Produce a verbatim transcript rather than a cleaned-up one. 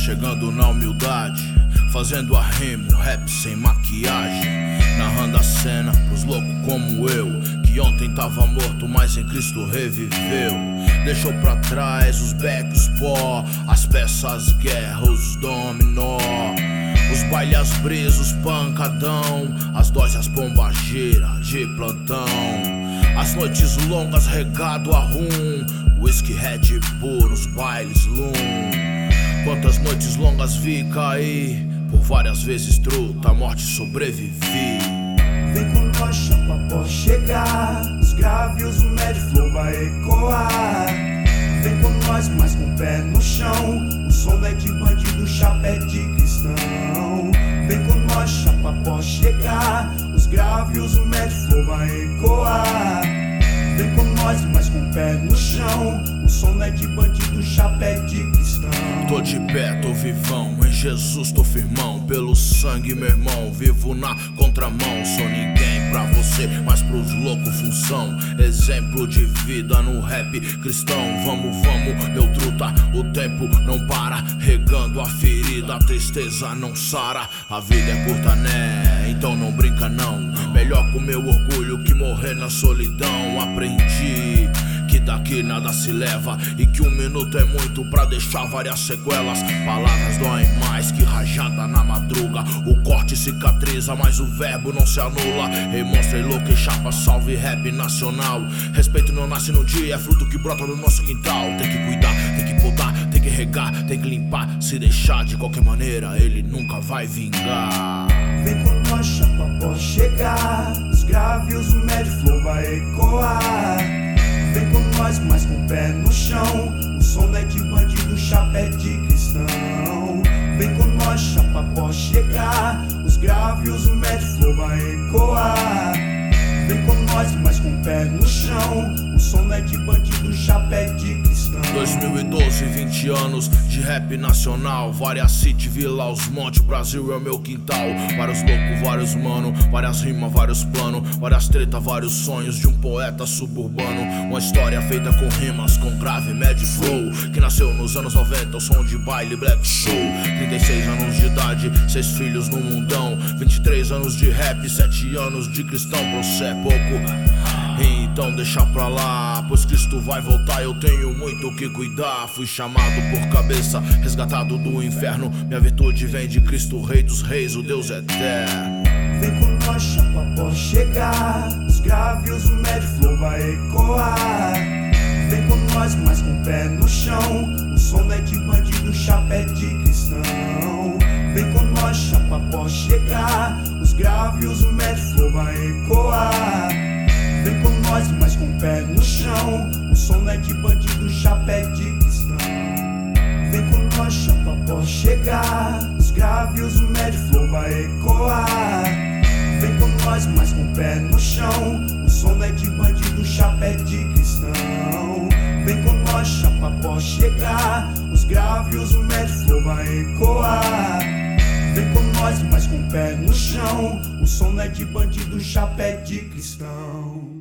chegando na humildade, fazendo a rima, rap sem maquiagem, narrando a cena pros loucos como eu, que ontem tava morto, mas em Cristo reviveu. Deixou pra trás os becos, pó, as peças, guerra, os dominó, os bailes, as brisas, os pancadão, as doses, as bombageiras de plantão, as noites longas regado a rum, whisky, Red Bull nos bailes Loom. Quantas noites longas vi cair, por várias vezes truta, a morte sobrevivi. Vem com nós, chapa, pode chegar, os graves, o médio flow vai ecoar. Vem com nós, mas com o pé no chão, o som não é de bandido, chapé de cristão. Vem com nós, chapa, pode chegar, os graves, o médio flow vai ecoar. Vem com nós, mas com o pé no chão, o som não é de bandido, chapé de cristão. Tô de pé, tô vivão, em Jesus tô firmão, pelo sangue meu irmão, vivo na contramão. Sou ninguém pra você, mas pros loucos função, exemplo de vida no rap cristão. Vamos, vamos, meu truta, o tempo não para, regando a ferida, a tristeza não sara. A vida é curta, né? Então não brinca não, melhor com meu orgulho que morrer na solidão. Aprendi que daqui nada se leva e que um minuto é muito pra deixar várias sequelas. Palavras doem mais que rajada na madruga, o corte cicatriza, mas o verbo não se anula. Ei, monstra e louco e chapa, salve rap nacional. Respeito não nasce no dia, é fruto que brota no nosso quintal. Tem que cuidar, tem que podar, tem que regar, tem que limpar. Se deixar de qualquer maneira, ele nunca vai vingar. Vem com nós, chapa, pode chegar, os graves, o médio flow vai ecoar. Vem com nós, mas com o pé no chão, o som não é de bandido, chapé de cristão. Vem com nós, chapa, pode chegar, os graves, o médio flow vai ecoar. Vem com nós, mas com o pé no chão, o som não é de bandido, chapé de cristão. dois mil e doze, vinte anos de rap nacional, várias city, vila, os montes, Brasil é o meu quintal. Vários loucos, vários mano, várias rimas, vários planos, várias treta, vários sonhos de um poeta suburbano. Uma história feita com rimas, com grave, médio flow, que nasceu nos anos noventa, o som de baile, black show. Trinta e seis anos de idade, seis filhos no mundão, vinte e três anos de rap, sete anos de cristão. Pra você é pouco, então deixa pra lá, pois Cristo vai voltar, eu tenho muito o que cuidar. Fui chamado por cabeça, resgatado do inferno, minha virtude vem de Cristo, Rei dos Reis, o Deus eterno. Vem com nós, chapa, pode chegar, os graves, o médio flow vai ecoar. Vem com nós, mas com o pé no chão, o som não é de bandido, chapé de cristão. Vem com nós, chapa, pode chegar, os graves, o médio flow vai ecoar. Vem com nós, mas com o pé no chão, o som não é de bandido, chapé de cristão. Vem com nós, chapa, pode chegar, os graves, o médio flow vai ecoar. Vem com nós, mas com o pé no chão, o som não é de bandido, chapé de cristão. Vem com nós, chapa, pode chegar, os graves, o médio flow vai ecoar. Vem com nós, mas com o pé no chão, o som não é de bandido, chapé de cristão.